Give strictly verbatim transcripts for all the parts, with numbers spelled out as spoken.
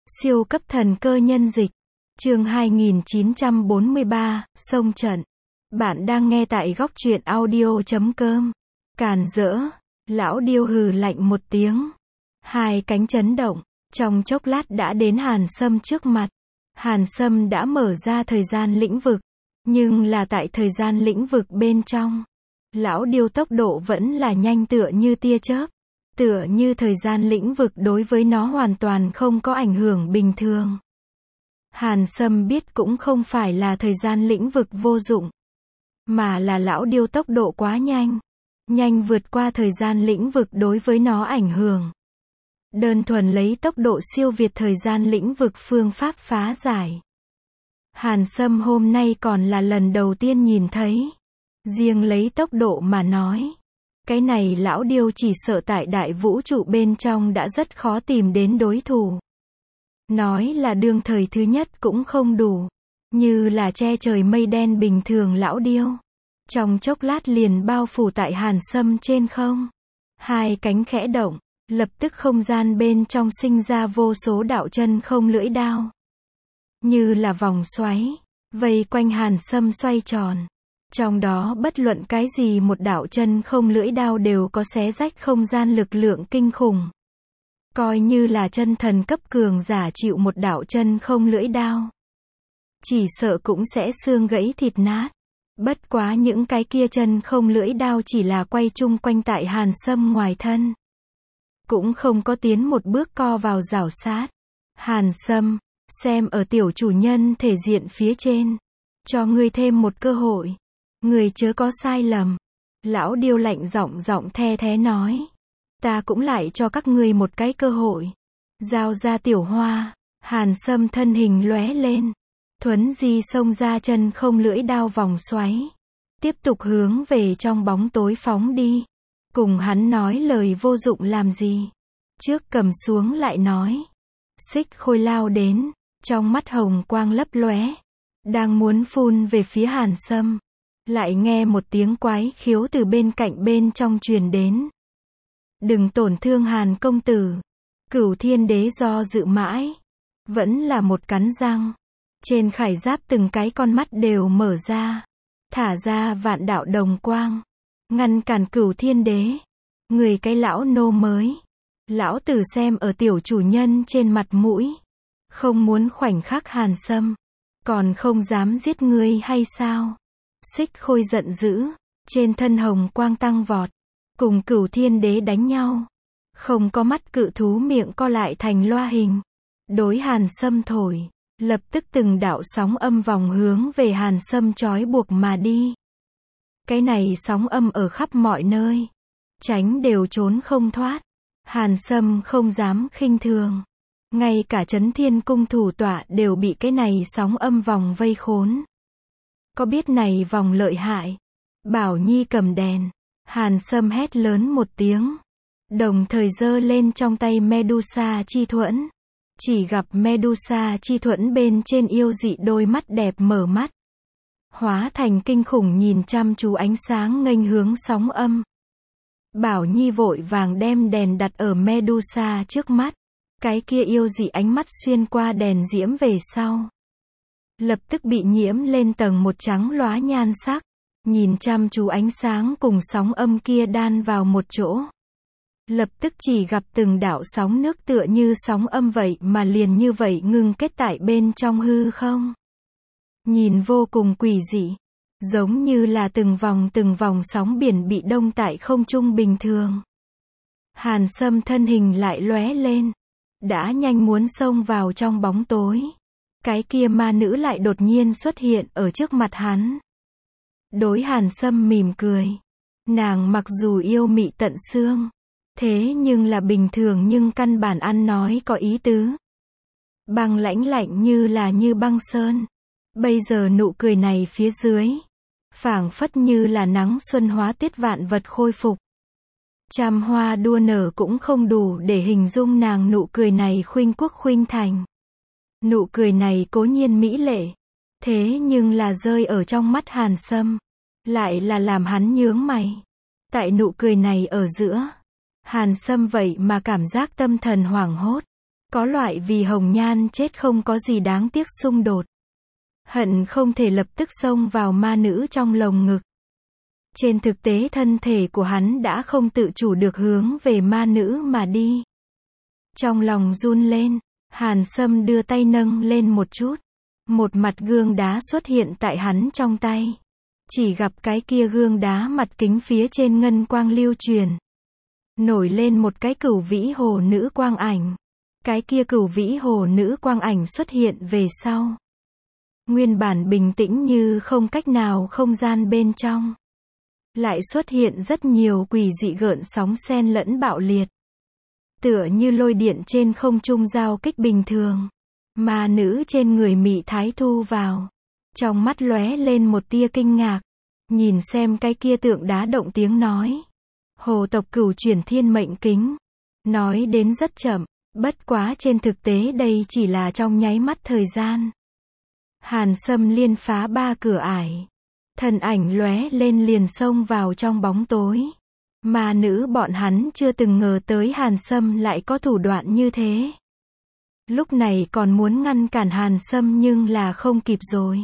Siêu cấp thần cơ nhân dịch. Chương hai nghìn chín trăm bốn mươi ba, Sông trận. Bạn đang nghe tại góc truyện audio chấm com. Càn rỡ. Lão điêu hừ lạnh một tiếng. Hai cánh chấn động. Trong chốc lát đã đến Hàn Sâm trước mặt. Hàn Sâm đã mở ra thời gian lĩnh vực. Nhưng là tại thời gian lĩnh vực bên trong. Lão điêu tốc độ vẫn là nhanh tựa như tia chớp. Tựa như thời gian lĩnh vực đối với nó hoàn toàn không có ảnh hưởng bình thường. Hàn Sâm biết cũng không phải là thời gian lĩnh vực vô dụng. Mà là lão điêu tốc độ quá nhanh. Nhanh vượt qua thời gian lĩnh vực đối với nó ảnh hưởng. Đơn thuần lấy tốc độ siêu việt thời gian lĩnh vực phương pháp phá giải. Hàn Sâm hôm nay còn là lần đầu tiên nhìn thấy. Riêng lấy tốc độ mà nói. Cái này lão điêu chỉ sợ tại đại vũ trụ bên trong đã rất khó tìm đến đối thủ. Nói là đương thời thứ nhất cũng không đủ. Như là che trời mây đen bình thường lão điêu. Trong chốc lát liền bao phủ tại Hàn Sâm trên không. Hai cánh khẽ động, lập tức không gian bên trong sinh ra vô số đạo chân không lưỡi đao. Như là vòng xoáy, vây quanh Hàn Sâm xoay tròn. Trong đó bất luận cái gì một đạo chân không lưỡi đao đều có xé rách không gian lực lượng kinh khủng. Coi như là chân thần cấp cường giả chịu một đạo chân không lưỡi đao. Chỉ sợ cũng sẽ xương gãy thịt nát. Bất quá những cái kia chân không lưỡi đao chỉ là quay chung quanh tại Hàn Sâm ngoài thân. Cũng không có tiến một bước co vào rảo sát. Hàn Sâm, xem ở tiểu chủ nhân thể diện phía trên. Cho ngươi thêm một cơ hội. Người chớ có sai lầm. Lão điêu lạnh giọng giọng the thé nói. Ta cũng lại cho các ngươi một cái cơ hội. Giao ra tiểu hoa. Hàn Sâm thân hình lóe lên. Thuấn di xông ra chân không lưỡi đao vòng xoáy. Tiếp tục hướng về trong bóng tối phóng đi. Cùng hắn nói lời vô dụng làm gì. Trước cầm xuống lại nói. Xích khôi lao đến. Trong mắt hồng quang lấp lóe. Đang muốn phun về phía Hàn Sâm. Lại nghe một tiếng quái khiếu từ bên cạnh bên trong truyền đến. Đừng tổn thương Hàn công tử. Cửu thiên đế do dự mãi. Vẫn là một cắn răng. Trên khải giáp từng cái con mắt đều mở ra. Thả ra vạn đạo đồng quang. Ngăn cản cửu thiên đế. Người cái lão nô mới. Lão tử xem ở tiểu chủ nhân trên mặt mũi. Không muốn khoảnh khắc Hàn Sâm. Còn không dám giết ngươi hay sao? Xích khôi giận dữ. Trên thân hồng quang tăng vọt. Cùng cửu thiên đế đánh nhau. Không có mắt cự thú miệng co lại thành loa hình. Đối Hàn Sâm thổi. Lập tức từng đạo sóng âm vòng hướng về Hàn Sâm trói buộc mà đi. Cái này sóng âm ở khắp mọi nơi. Tránh đều trốn không thoát. Hàn Sâm không dám khinh thường. Ngay cả Chấn Thiên Cung thủ tọa đều bị cái này sóng âm vòng vây khốn. Có biết này vòng lợi hại. Bảo Nhi cầm đèn. Hàn Sâm hét lớn một tiếng. Đồng thời giơ lên trong tay Medusa chi thuẫn. Chỉ gặp Medusa chi thuẫn bên trên yêu dị đôi mắt đẹp mở mắt. Hóa thành kinh khủng nhìn chăm chú ánh sáng nghênh hướng sóng âm. Bảo Nhi vội vàng đem đèn đặt ở Medusa trước mắt. Cái kia yêu dị ánh mắt xuyên qua đèn diễm về sau. Lập tức bị nhiễm lên tầng một trắng lóa nhan sắc. Nhìn chăm chú ánh sáng cùng sóng âm kia đan vào một chỗ. Lập tức chỉ gặp từng đạo sóng nước tựa như sóng âm vậy mà liền như vậy ngưng kết tại bên trong hư không. Nhìn vô cùng quỷ dị. Giống như là từng vòng từng vòng sóng biển bị đông tại không trung bình thường. Hàn Sâm thân hình lại lóe lên. Đã nhanh muốn xông vào trong bóng tối. Cái kia ma nữ lại đột nhiên xuất hiện ở trước mặt hắn. Đối Hàn Sâm mỉm cười. Nàng mặc dù yêu mị tận xương. Thế nhưng là bình thường nhưng căn bản ăn nói có ý tứ. Băng lãnh lạnh như là như băng sơn. Bây giờ nụ cười này phía dưới. Phảng phất như là nắng xuân hóa tiết vạn vật khôi phục. Trăm hoa đua nở cũng không đủ để hình dung nàng nụ cười này khuynh quốc khuynh thành. Nụ cười này cố nhiên mỹ lệ. Thế nhưng là rơi ở trong mắt Hàn Sâm. Lại là làm hắn nhướng mày. Tại nụ cười này ở giữa. Hàn Sâm vậy mà cảm giác tâm thần hoảng hốt. Có loại vì hồng nhan chết không có gì đáng tiếc xung đột. Hận không thể lập tức xông vào ma nữ trong lồng ngực. Trên thực tế thân thể của hắn đã không tự chủ được hướng về ma nữ mà đi. Trong lòng run lên, Hàn Sâm đưa tay nâng lên một chút. Một mặt gương đá xuất hiện tại hắn trong tay. Chỉ gặp cái kia gương đá mặt kính phía trên ngân quang lưu truyền. Nổi lên một cái cửu vĩ hồ nữ quang ảnh. Cái kia cửu vĩ hồ nữ quang ảnh xuất hiện về sau. Nguyên bản bình tĩnh như không cách nào không gian bên trong. Lại xuất hiện rất nhiều quỷ dị gợn sóng xen lẫn bạo liệt. Tựa như lôi điện trên không trung giao kích bình thường. Ma nữ trên người Mị Thái thu vào. Trong mắt lóe lên một tia kinh ngạc. Nhìn xem cái kia tượng đá động tiếng nói. Hồ tộc cửu chuyển thiên mệnh kính. Nói đến rất chậm, bất quá trên thực tế đây chỉ là trong nháy mắt thời gian. Hàn Sâm liên phá ba cửa ải. Thân ảnh lóe lên liền xông vào trong bóng tối. Ma nữ bọn hắn chưa từng ngờ tới Hàn Sâm lại có thủ đoạn như thế. Lúc này còn muốn ngăn cản Hàn Sâm nhưng là không kịp rồi.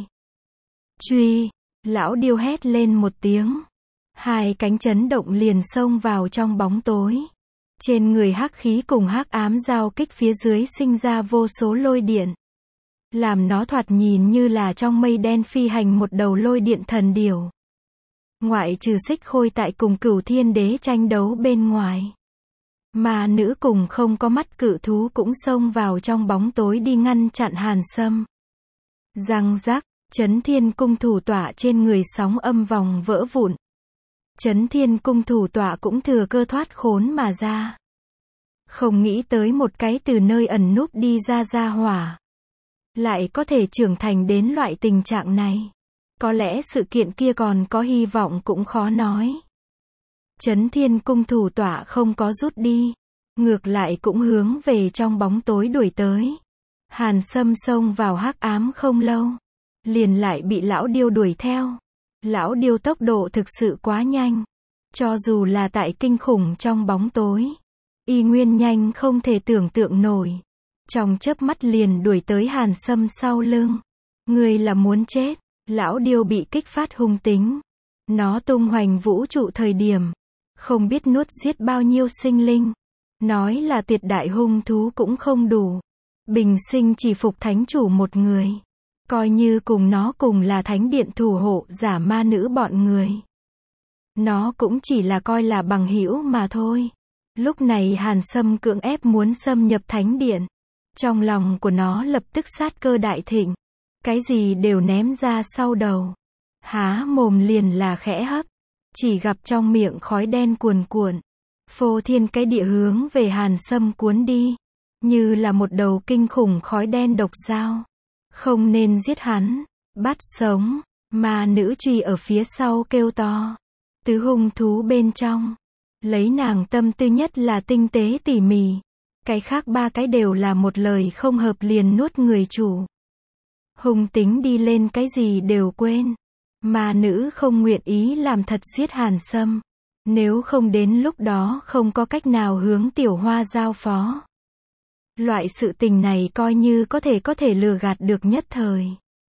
Truy, lão điêu hét lên một tiếng. Hai cánh chấn động liền xông vào trong bóng tối. Trên người hắc khí cùng hắc ám giao kích phía dưới sinh ra vô số lôi điện. Làm nó thoạt nhìn như là trong mây đen phi hành một đầu lôi điện thần điểu. Ngoại trừ Xích Khôi tại cùng Cửu Thiên Đế tranh đấu bên ngoài. Ma nữ cùng không có mắt cự thú cũng xông vào trong bóng tối đi ngăn chặn Hàn Sâm. Răng rắc, Chấn Thiên cung thủ tọa trên người sóng âm vòng vỡ vụn. Chấn Thiên cung thủ tọa cũng thừa cơ thoát khốn mà ra. Không nghĩ tới một cái từ nơi ẩn núp đi ra ra hỏa. Lại có thể trưởng thành đến loại tình trạng này. Có lẽ sự kiện kia còn có hy vọng cũng khó nói. Chấn Thiên cung thủ tọa không có rút đi. Ngược lại cũng hướng về trong bóng tối đuổi tới. Hàn Sâm xông vào hắc ám không lâu. Liền lại bị lão điêu đuổi theo. Lão điêu tốc độ thực sự quá nhanh. Cho dù là tại kinh khủng trong bóng tối. Y nguyên nhanh không thể tưởng tượng nổi. Trong chớp mắt liền đuổi tới Hàn Sâm sau lưng. Người là muốn chết. Lão điêu bị kích phát hung tính. Nó tung hoành vũ trụ thời điểm. Không biết nuốt giết bao nhiêu sinh linh. Nói là tuyệt đại hung thú cũng không đủ. Bình sinh chỉ phục thánh chủ một người. Coi như cùng nó cùng là thánh điện thủ hộ giả ma nữ bọn người. Nó cũng chỉ là coi là bằng hữu mà thôi. Lúc này Hàn Sâm cưỡng ép muốn xâm nhập thánh điện. Trong lòng của nó lập tức sát cơ đại thịnh. Cái gì đều ném ra sau đầu. Há mồm liền là khẽ hấp. Chỉ gặp trong miệng khói đen cuồn cuộn. Phô thiên cái địa hướng về Hàn Sâm cuốn đi. Như là một đầu kinh khủng khói đen độc dao. Không nên giết hắn. Bắt sống. Ma nữ truy ở phía sau kêu to. Tứ hung thú bên trong. Lấy nàng tâm tư nhất là tinh tế tỉ mỉ. Cái khác ba cái đều là một lời không hợp liền nuốt người chủ. Hung tính đi lên cái gì đều quên. Ma nữ không nguyện ý làm thật giết Hàn Sâm. Nếu không đến lúc đó không có cách nào hướng tiểu hoa giao phó. Loại sự tình này coi như có thể có thể lừa gạt được nhất thời.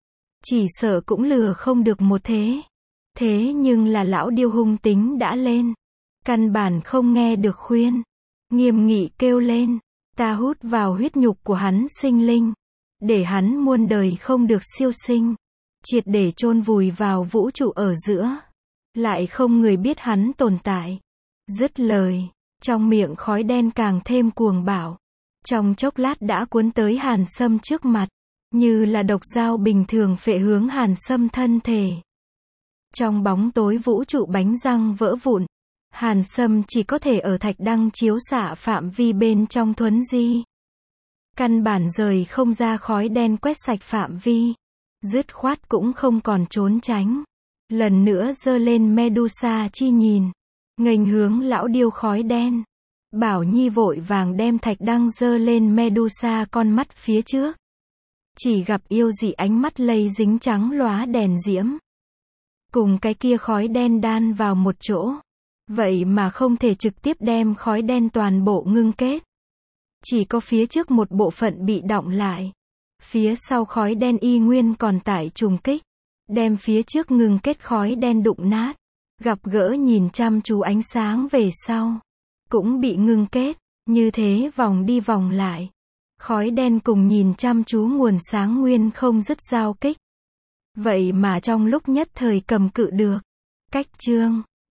Chỉ sợ cũng lừa không được một thế. Thế nhưng là lão điêu hung tính đã lên. Căn bản không nghe được khuyên. Nghiêm nghị kêu lên. Ta hút vào huyết nhục của hắn sinh linh. Để hắn muôn đời không được siêu sinh. Triệt để chôn vùi vào vũ trụ ở giữa. Lại không người biết hắn tồn tại. Dứt lời. Trong miệng khói đen càng thêm cuồng bạo. Trong chốc lát đã cuốn tới Hàn Sâm trước mặt. Như là độc dao bình thường phệ hướng Hàn Sâm thân thể. Trong bóng tối vũ trụ bánh răng vỡ vụn. Hàn Sâm chỉ có thể ở thạch đăng chiếu xạ phạm vi bên trong thuấn di. Căn bản rời không ra khói đen quét sạch phạm vi. Dứt khoát cũng không còn trốn tránh. Lần nữa giơ lên Medusa chi nhìn. Nghênh hướng lão điêu khói đen. Bảo Nhi vội vàng đem thạch đăng giơ lên Medusa con mắt phía trước. Chỉ gặp yêu dị ánh mắt lây dính trắng lóa đèn diễm. Cùng cái kia khói đen đan vào một chỗ. Vậy mà không thể trực tiếp đem khói đen toàn bộ ngưng kết. Chỉ có phía trước một bộ phận bị đọng lại. Phía sau khói đen y nguyên còn tải trùng kích. Đem phía trước ngừng kết khói đen đụng nát. Gặp gỡ nhìn chăm chú ánh sáng về sau. Cũng bị ngưng kết. Như thế vòng đi vòng lại. Khói đen cùng nhìn chăm chú nguồn sáng nguyên không dứt giao kích. Vậy mà trong lúc nhất thời cầm cự được. Cách chương